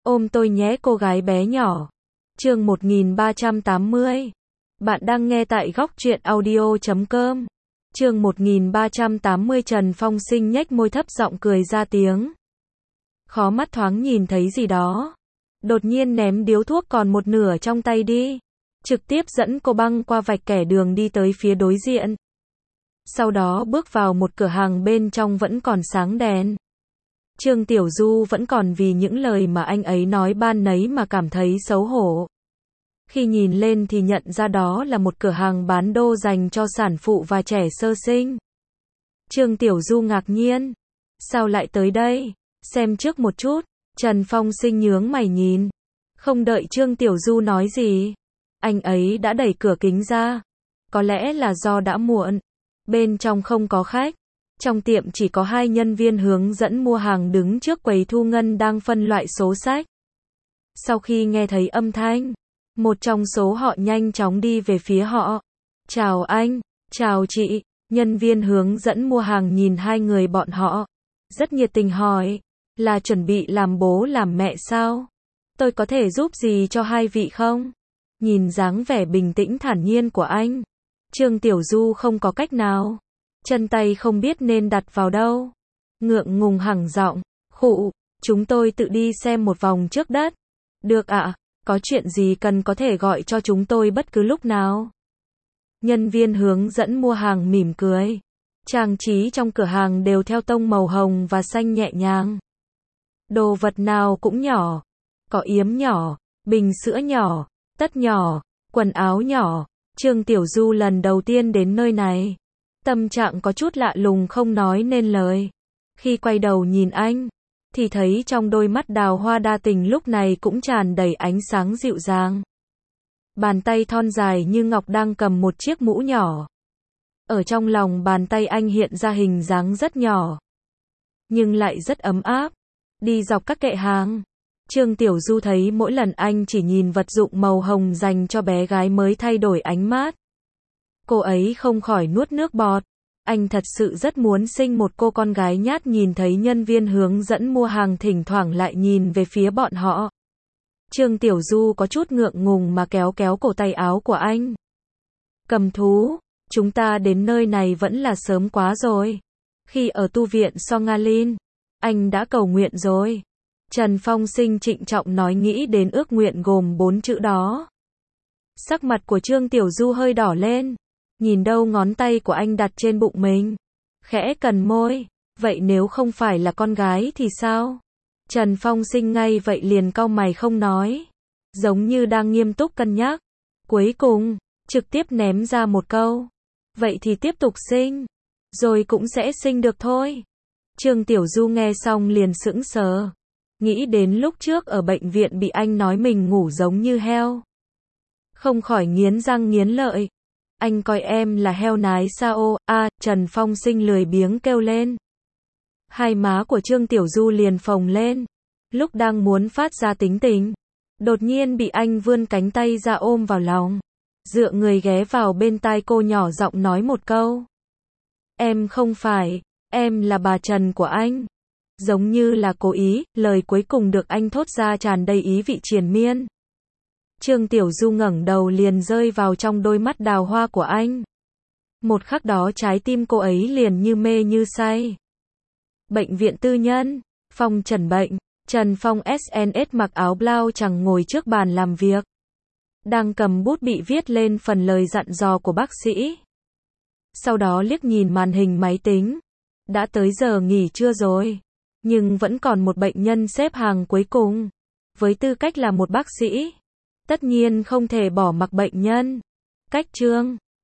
Ôm tôi nhé cô gái bé nhỏ. Chương 1380. Bạn đang nghe tại góc truyện audio.com. Chương 1380. Trần Phong Sinh nhếch môi thấp giọng cười ra tiếng. Khó mắt thoáng nhìn thấy gì đó. Đột nhiên ném điếu thuốc còn một nửa trong tay đi. Trực tiếp dẫn cô băng qua vạch kẻ đường đi tới phía đối diện. Sau đó bước vào một cửa hàng bên trong vẫn còn sáng đèn. Trương Tiểu Du vẫn còn vì những lời mà anh ấy nói ban nấy mà cảm thấy xấu hổ. Khi nhìn lên thì nhận ra đó là một cửa hàng bán đô dành cho sản phụ và trẻ sơ sinh. Trương Tiểu Du ngạc nhiên. Sao lại tới đây? Xem trước một chút. Trần Phong Sinh nhướng mày nhìn. Không đợi Trương Tiểu Du nói gì. Anh ấy đã đẩy cửa kính ra. Có lẽ là do đã muộn. Bên trong không có khách. Trong tiệm chỉ có hai nhân viên hướng dẫn mua hàng đứng trước quầy thu ngân đang phân loại số sách. Sau khi nghe thấy âm thanh, một trong số họ nhanh chóng đi về phía họ. Chào anh, chào chị. Nhân viên hướng dẫn mua hàng nhìn hai người bọn họ. Rất nhiệt tình hỏi, là chuẩn bị làm bố làm mẹ sao? Tôi có thể giúp gì cho hai vị không? Nhìn dáng vẻ bình tĩnh thản nhiên của anh, Trương Tiểu Du không có cách nào. Chân tay không biết nên đặt vào đâu. Ngượng ngùng hẳng giọng, khụ, chúng tôi tự đi xem một vòng trước đất. Được ạ, có chuyện gì cần có thể gọi cho chúng tôi bất cứ lúc nào. Nhân viên hướng dẫn mua hàng mỉm cười. Trang trí trong cửa hàng đều theo tông màu hồng và xanh nhẹ nhàng. Đồ vật nào cũng nhỏ. Có yếm nhỏ, bình sữa nhỏ, tất nhỏ, quần áo nhỏ. Trương Tiểu Du lần đầu tiên đến nơi này. Tâm trạng có chút lạ lùng không nói nên lời. Khi quay đầu nhìn anh, thì thấy trong đôi mắt đào hoa đa tình lúc này cũng tràn đầy ánh sáng dịu dàng. Bàn tay thon dài như ngọc đang cầm một chiếc mũ nhỏ. Ở trong lòng bàn tay anh hiện ra hình dáng rất nhỏ, nhưng lại rất ấm áp. Đi dọc các kệ hàng, Trương Tiểu Du thấy mỗi lần anh chỉ nhìn vật dụng màu hồng dành cho bé gái mới thay đổi ánh mắt. Cô ấy không khỏi nuốt nước bọt. Anh thật sự rất muốn sinh một cô con gái nhát. Nhìn thấy nhân viên hướng dẫn mua hàng thỉnh thoảng lại nhìn về phía bọn họ. Trương Tiểu Du có chút ngượng ngùng mà kéo kéo cổ tay áo của anh. Cầm thú, chúng ta đến nơi này vẫn là sớm quá rồi. Khi ở tu viện Songalin, anh đã cầu nguyện rồi. Trần Phong Sinh trịnh trọng nói, nghĩ đến ước nguyện gồm 4 chữ đó. Sắc mặt của Trương Tiểu Du hơi đỏ lên. Nhìn đâu ngón tay của anh đặt trên bụng mình. Khẽ cằn môi. Vậy nếu không phải là con gái thì sao? Trần Phong Sinh ngay vậy liền cau mày không nói. Giống như đang nghiêm túc cân nhắc. Cuối cùng, trực tiếp ném ra một câu. Vậy thì tiếp tục sinh. Rồi cũng sẽ sinh được thôi. Trương Tiểu Du nghe xong liền sững sờ. Nghĩ đến lúc trước ở bệnh viện bị anh nói mình ngủ giống như heo. Không khỏi nghiến răng nghiến lợi. Anh coi em là heo nái sao? Trần Phong Sinh lười biếng kêu lên. Hai má của Trương Tiểu Du liền phồng lên. Lúc đang muốn phát ra tính tình, đột nhiên bị anh vươn cánh tay ra ôm vào lòng. Dựa người ghé vào bên tai cô nhỏ giọng nói một câu. Em không phải, em là bà Trần của anh. Giống như là cố ý, lời cuối cùng được anh thốt ra tràn đầy ý vị triền miên. Trương Tiểu Du ngẩng đầu liền rơi vào trong đôi mắt đào hoa của anh. Một khắc đó trái tim cô ấy liền như mê như say. Bệnh viện tư nhân, phòng chẩn bệnh, Trần Phong SNS mặc áo blau trắng ngồi trước bàn làm việc. Đang cầm bút bị viết lên phần lời dặn dò của bác sĩ. Sau đó liếc nhìn màn hình máy tính. Đã tới giờ nghỉ trưa rồi. Nhưng vẫn còn một bệnh nhân xếp hàng cuối cùng. Với tư cách là một bác sĩ, tất nhiên không thể bỏ mặc bệnh nhân. Cách chương